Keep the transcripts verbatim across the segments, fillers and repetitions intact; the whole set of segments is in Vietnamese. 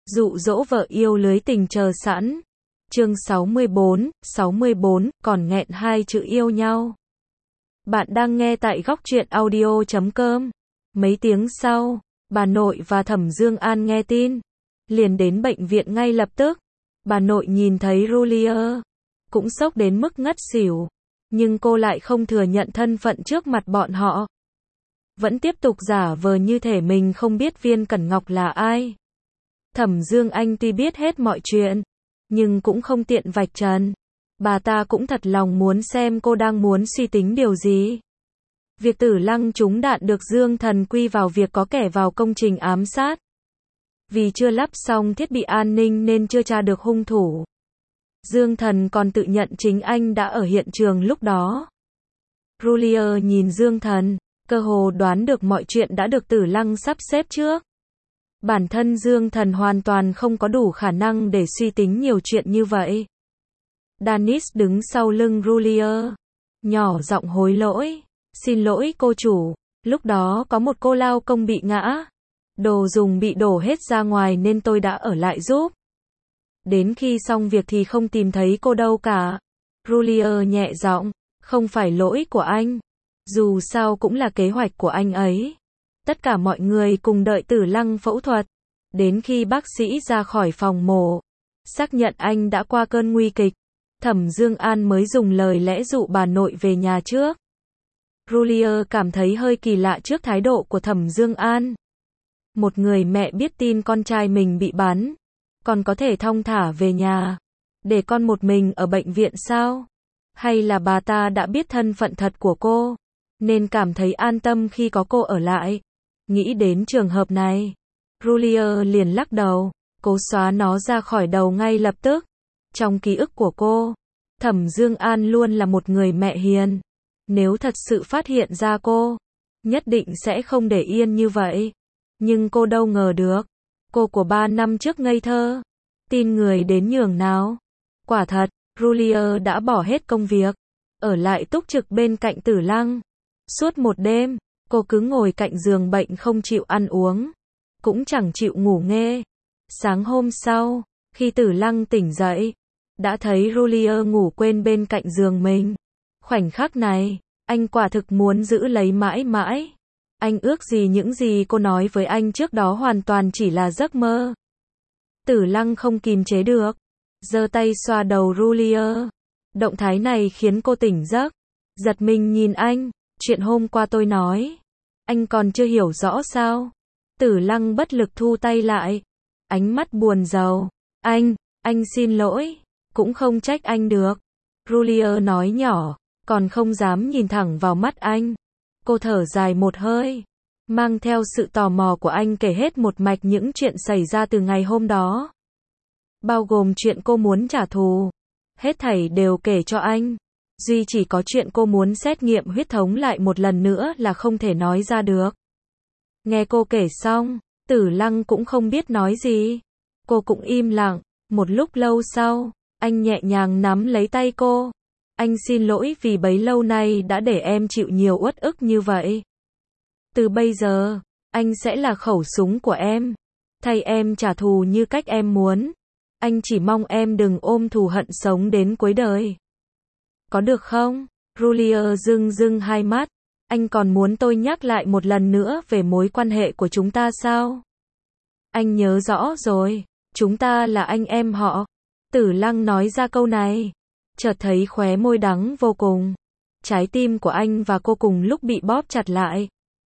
Dụ dỗ vợ yêu lưới tình chờ sẵn. Chương sáu mươi bốn, sáu mươi bốn, còn nghẹn hai chữ yêu nhau. Bạn đang nghe tại góc truyện audio chấm com. Mấy tiếng sau, bà nội và Thẩm Dương An nghe tin, liền đến bệnh viện ngay lập tức. Bà nội nhìn thấy Julia, cũng sốc đến mức ngất xỉu, nhưng cô lại không thừa nhận thân phận trước mặt bọn họ. Vẫn tiếp tục giả vờ như thể mình không biết Viên Cẩn Ngọc là ai. Thẩm Dương Anh tuy biết hết mọi chuyện, nhưng cũng không tiện vạch trần. Bà ta cũng thật lòng muốn xem cô đang muốn suy tính điều gì. Việc Tử Lăng trúng đạn được Dương Thần quy vào việc có kẻ vào công trình ám sát. Vì chưa lắp xong thiết bị an ninh nên chưa tra được hung thủ. Dương Thần còn tự nhận chính anh đã ở hiện trường lúc đó. Julia nhìn Dương Thần, cơ hồ đoán được mọi chuyện đã được Tử Lăng sắp xếp trước. Bản thân Dương Thần hoàn toàn không có đủ khả năng để suy tính nhiều chuyện như vậy. Danis đứng sau lưng Julia, nhỏ giọng hối lỗi. Xin lỗi cô chủ, lúc đó có một cô lao công bị ngã. Đồ dùng bị đổ hết ra ngoài nên tôi đã ở lại giúp. Đến khi xong việc thì không tìm thấy cô đâu cả. Julia nhẹ giọng, không phải lỗi của anh. Dù sao cũng là kế hoạch của anh ấy. Tất cả mọi người cùng đợi Tử Lăng phẫu thuật. Đến khi bác sĩ ra khỏi phòng mổ, xác nhận anh đã qua cơn nguy kịch, Thẩm Dương An mới dùng lời lẽ dụ bà nội về nhà trước. Julia cảm thấy hơi kỳ lạ trước thái độ của Thẩm Dương An. Một người mẹ biết tin con trai mình bị bắn, còn có thể thong thả về nhà, để con một mình ở bệnh viện sao? Hay là bà ta đã biết thân phận thật của cô, nên cảm thấy an tâm khi có cô ở lại? Nghĩ đến trường hợp này, Julia liền lắc đầu, cố xóa nó ra khỏi đầu ngay lập tức. Trong ký ức của cô, Thẩm Dương An luôn là một người mẹ hiền. Nếu thật sự phát hiện ra cô, nhất định sẽ không để yên như vậy. Nhưng cô đâu ngờ được, cô của ba năm trước ngây thơ, tin người đến nhường nào. Quả thật, Julia đã bỏ hết công việc, ở lại túc trực bên cạnh Tử Lăng. Suốt một đêm, cô cứ ngồi cạnh giường bệnh không chịu ăn uống, cũng chẳng chịu ngủ nghe. Sáng hôm sau, khi Tử Lăng tỉnh dậy, đã thấy Julia ngủ quên bên cạnh giường mình. Khoảnh khắc này, anh quả thực muốn giữ lấy mãi mãi. Anh ước gì những gì cô nói với anh trước đó hoàn toàn chỉ là giấc mơ. Tử Lăng không kìm chế được, giơ tay xoa đầu Julia. Động thái này khiến cô tỉnh giấc, giật mình nhìn anh. Chuyện hôm qua tôi nói, anh còn chưa hiểu rõ sao? Tử Lăng bất lực thu tay lại, ánh mắt buồn rầu. Anh, anh xin lỗi, cũng không trách anh được. Julia nói nhỏ, còn không dám nhìn thẳng vào mắt anh. Cô thở dài một hơi, mang theo sự tò mò của anh kể hết một mạch những chuyện xảy ra từ ngày hôm đó. Bao gồm chuyện cô muốn trả thù. Hết thảy đều kể cho anh. Duy chỉ có chuyện cô muốn xét nghiệm huyết thống lại một lần nữa là không thể nói ra được. Nghe cô kể xong, Tử Lăng cũng không biết nói gì. Cô cũng im lặng. Một lúc lâu sau, anh nhẹ nhàng nắm lấy tay cô. Anh xin lỗi vì bấy lâu nay đã để em chịu nhiều uất ức như vậy. Từ bây giờ, anh sẽ là khẩu súng của em, thay em trả thù như cách em muốn. Anh chỉ mong em đừng ôm thù hận sống đến cuối đời. Có được không? Julia rưng rưng hai mắt. Anh còn muốn tôi nhắc lại một lần nữa về mối quan hệ của chúng ta sao? Anh nhớ rõ rồi, chúng ta là anh em họ. Tử Lăng nói ra câu này, chợt thấy khóe môi đắng vô cùng. Trái tim của anh và cô cùng lúc bị bóp chặt lại.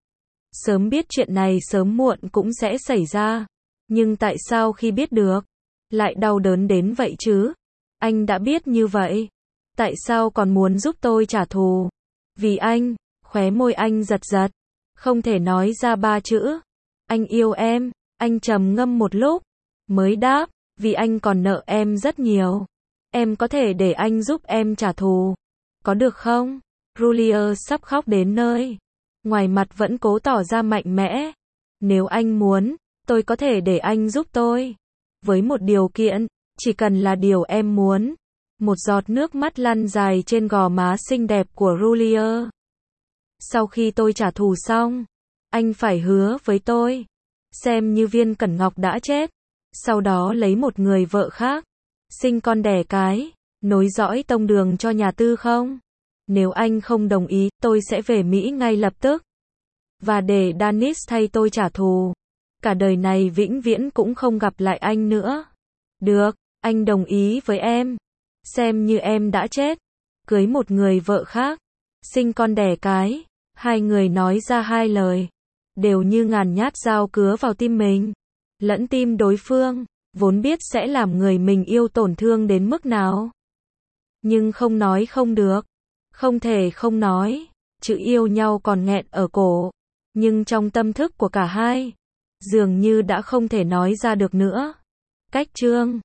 Sớm biết chuyện này sớm muộn cũng sẽ xảy ra. Nhưng tại sao khi biết được, lại đau đớn đến vậy chứ? Anh đã biết như vậy, tại sao còn muốn giúp tôi trả thù? Vì anh, khóe môi anh giật giật, không thể nói ra ba chữ. Anh yêu em, anh trầm ngâm một lúc, mới đáp, vì anh còn nợ em rất nhiều. Em có thể để anh giúp em trả thù, có được không? Julia sắp khóc đến nơi, ngoài mặt vẫn cố tỏ ra mạnh mẽ. Nếu anh muốn, tôi có thể để anh giúp tôi. Với một điều kiện, chỉ cần là điều em muốn. Một giọt nước mắt lăn dài trên gò má xinh đẹp của Julia. Sau khi tôi trả thù xong, anh phải hứa với tôi, xem như Viên Cẩn Ngọc đã chết, sau đó lấy một người vợ khác, sinh con đẻ cái, nối dõi tông đường cho nhà Tư không? Nếu anh không đồng ý, tôi sẽ về Mỹ ngay lập tức. Và để Dennis thay tôi trả thù. Cả đời này vĩnh viễn cũng không gặp lại anh nữa. Được, anh đồng ý với em. Xem như em đã chết. Cưới một người vợ khác. Sinh con đẻ cái. Hai người nói ra hai lời. Đều như ngàn nhát dao cứa vào tim mình. Lẫn tim đối phương. Vốn biết sẽ làm người mình yêu tổn thương đến mức nào. Nhưng không nói không được. Không thể không nói. Chữ yêu nhau còn nghẹn ở cổ. Nhưng trong tâm thức của cả hai, dường như đã không thể nói ra được nữa. Cách chương